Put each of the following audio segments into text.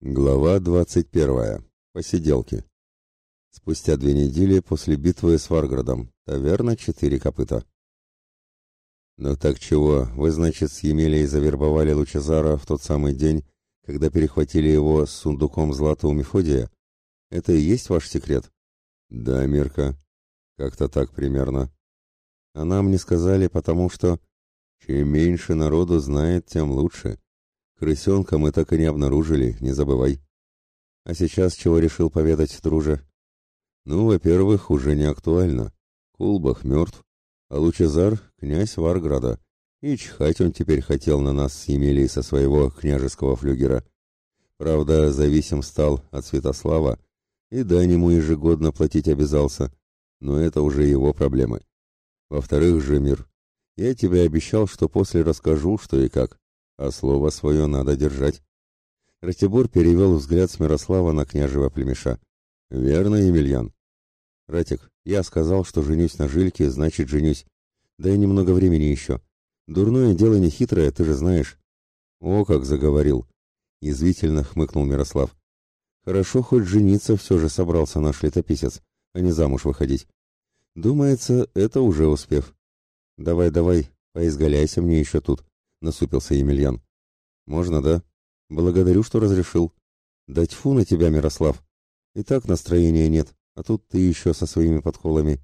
Глава 21. Посиделки. Спустя 2 недели после битвы с Варградом. Таверна «Четыре копыта». «Ну так чего, вы, значит, с Емелей завербовали Лучезара в тот самый день, когда перехватили его с сундуком злата у Мефодия? Это и есть ваш секрет?» «Да, Мирка, как-то так примерно. А нам не сказали, потому что чем меньше народу знает, тем лучше. Крысенка мы так и не обнаружили, не забывай. А сейчас чего решил поведать, друже?» «Ну, во-первых, уже не актуально. Кулбах мертв, а Лучезар — князь Варграда, и чихать он теперь хотел на нас с Емелей со своего княжеского флюгера. Правда, зависим стал от Святослава, и дань ему ежегодно платить обязался, но это уже его проблемы. Во-вторых же, Мир, я тебе обещал, что после расскажу, что и как, а слово свое надо держать». Ратибор перевел взгляд с Мирослава на княжего племеша. «Верно, Емельян?» «Ратик, я сказал, что женюсь на Жильке, значит, женюсь. Дай немного времени еще. Дурное дело не хитрое, ты же знаешь». «О, как заговорил!» — язвительно хмыкнул Мирослав. «Хорошо, хоть жениться все же собрался наш летописец, а не замуж выходить. Думается, это уже успех». «Давай, поизгаляйся мне еще тут», — насупился Емельян. «Можно, да? Благодарю, что разрешил. Да тьфу на тебя, Мирослав. И так настроения нет, а тут ты еще со своими подколами.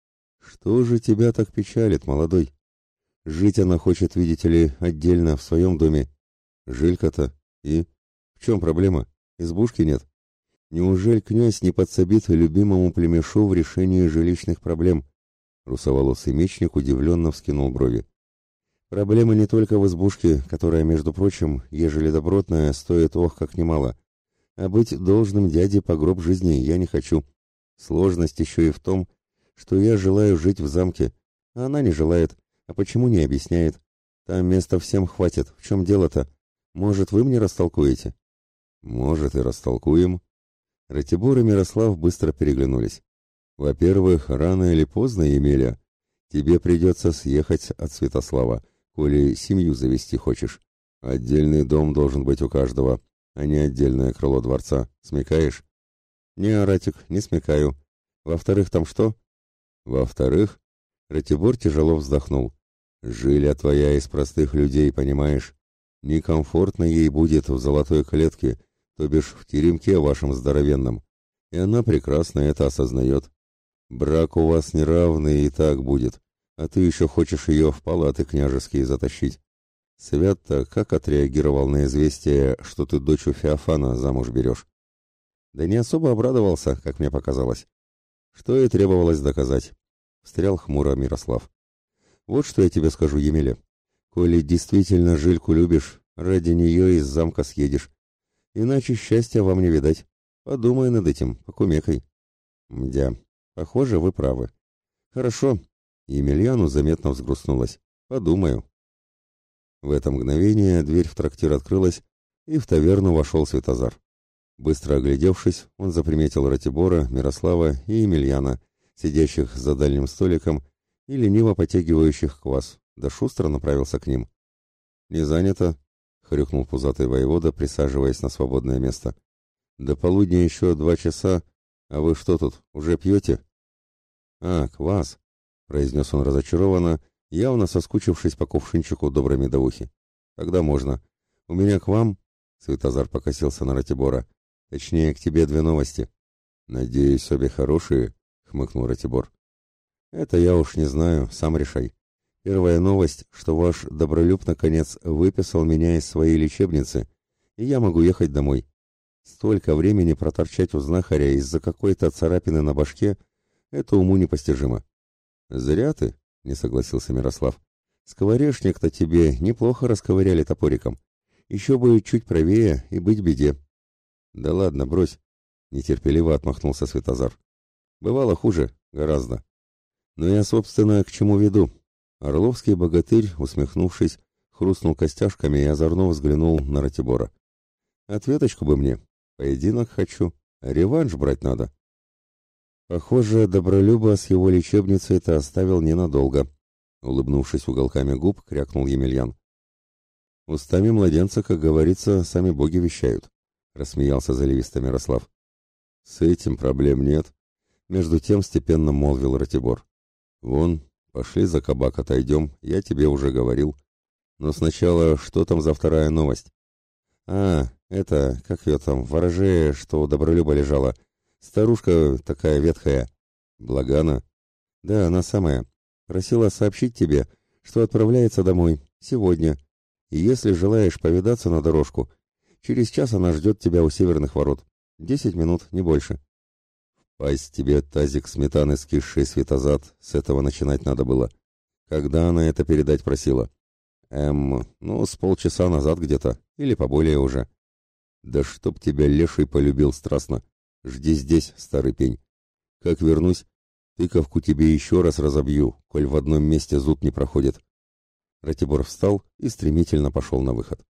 Что же тебя так печалит, молодой? Жить она хочет, видите ли, отдельно, в своем доме. Жилька-то. И? В чем проблема? Избушки нет? Неужели князь не подсобит любимому племешу в решении жилищных проблем?» Русоволосый мечник удивленно вскинул брови. «Проблема не только в избушке, которая, между прочим, ежели добротная, стоит ох как немало. А быть должным дяде по гроб жизни я не хочу. Сложность еще и в том, что я желаю жить в замке, а она не желает. А почему, не объясняет? Там места всем хватит. В чем дело-то? Может, вы мне растолкуете?» «Может, и растолкуем». Ратибор и Мирослав быстро переглянулись. «Во-первых, рано или поздно, Емеля, тебе придется съехать от Святослава, коли семью завести хочешь. Отдельный дом должен быть у каждого, а не отдельное крыло дворца. Смекаешь?» «Не, Ратик, не смекаю. Во-вторых, там что?» «Во-вторых...» Ратибор тяжело вздохнул. «Жиля твоя из простых людей, понимаешь? Некомфортно ей будет в золотой клетке, то бишь в теремке вашем здоровенном. И она прекрасно это осознает. Брак у вас неравный и так будет, а ты еще хочешь ее в палаты княжеские затащить. Свят-то как отреагировал на известие, что ты дочь у Феофана замуж берешь?» «Да не особо обрадовался, как мне показалось. Что и требовалось доказать», — встрял хмуро Мирослав. «Вот что я тебе скажу, Емеля. Коли действительно Жильку любишь, ради нее из замка съедешь. Иначе счастья вам не видать. Подумай над этим, покумекай». «Мдя, похоже, вы правы». «Хорошо». Емельяну заметно взгрустнулась. «Подумаю». В это мгновение дверь в трактир открылась, и в таверну вошел Святозар. Быстро оглядевшись, он заприметил Ратибора, Мирослава и Емельяна, сидящих за дальним столиком и лениво потягивающих квас, да шустро направился к ним. «Не занято?» — хрюкнул пузатый воевода, присаживаясь на свободное место. «До полудня еще 2 часа, а вы что тут, уже пьете?» «А, квас», — произнес он разочарованно, явно соскучившись по кувшинчику доброй медовухи. «Тогда можно. У меня к вам...» — Святозар покосился на Ратибора. «Точнее, к тебе 2 новости». «Надеюсь, обе хорошие?» — хмыкнул Ратибор. «Это я уж не знаю, сам решай. Первая новость, что ваш Добролюб наконец выписал меня из своей лечебницы, и я могу ехать домой. Столько времени проторчать у знахаря из-за какой-то царапины на башке — это уму непостижимо». «Зря ты», — не согласился Мирослав. «Скворечник-то тебе неплохо расковыряли топориком. Еще бы чуть правее и быть беде». «Да ладно, брось», — нетерпеливо отмахнулся Святозар. «Бывало хуже, гораздо. Но я, собственно, к чему веду?» Орловский богатырь, усмехнувшись, хрустнул костяшками и озорно взглянул на Ратибора. «Ответочку бы мне. Поединок хочу. Реванш брать надо». «Похоже, Добролюба с его лечебницей-то оставил ненадолго», — улыбнувшись уголками губ, крякнул Емельян. «Устами младенца, как говорится, сами боги вещают. — рассмеялся заливисто Мирослав. «С этим проблем нет», — между тем степенно молвил Ратибор. «Вон, пошли за кабак отойдем, я тебе уже говорил. Но сначала, что там за вторая новость?» «А, это, как ее там, ворожея, что у Добролюба лежала. Старушка такая ветхая. Благана?» «Да, она самая. Просила сообщить тебе, что отправляется домой сегодня. И если желаешь повидаться на дорожку, через час она ждет тебя у северных ворот. 10 минут, не больше». «Пасть тебе тазик сметаны, скисший светозад, с этого начинать надо было. Когда она это передать просила?» Ну, с полчаса назад где-то, или поболее уже». «Да чтоб тебя леший полюбил страстно. Жди здесь, старый пень. Как вернусь, тыковку тебе еще раз разобью, коль в одном месте зуд не проходит». Ратибор встал и стремительно пошел на выход.